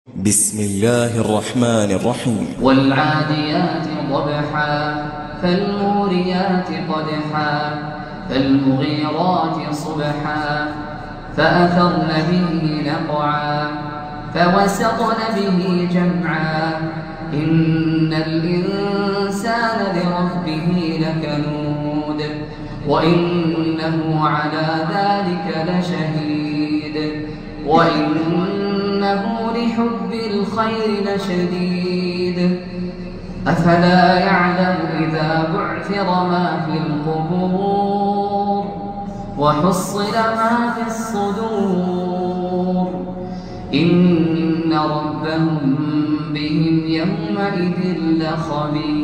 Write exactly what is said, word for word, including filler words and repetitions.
بسم الله الرحمن الرحيم. والعاديات ضبحا فالموريات قدحا فالمغيرات صبحا فأثرن به نقعا فوسطن به جمعا إن الإنسان لربه لكنود وإنه على ذلك لشهيد وإنه لحب الخير لشديد أفلا يعلم إذا بعثر ما في القبور وحصل ما في الصدور إن ربهم بهم يومئذ لخبير.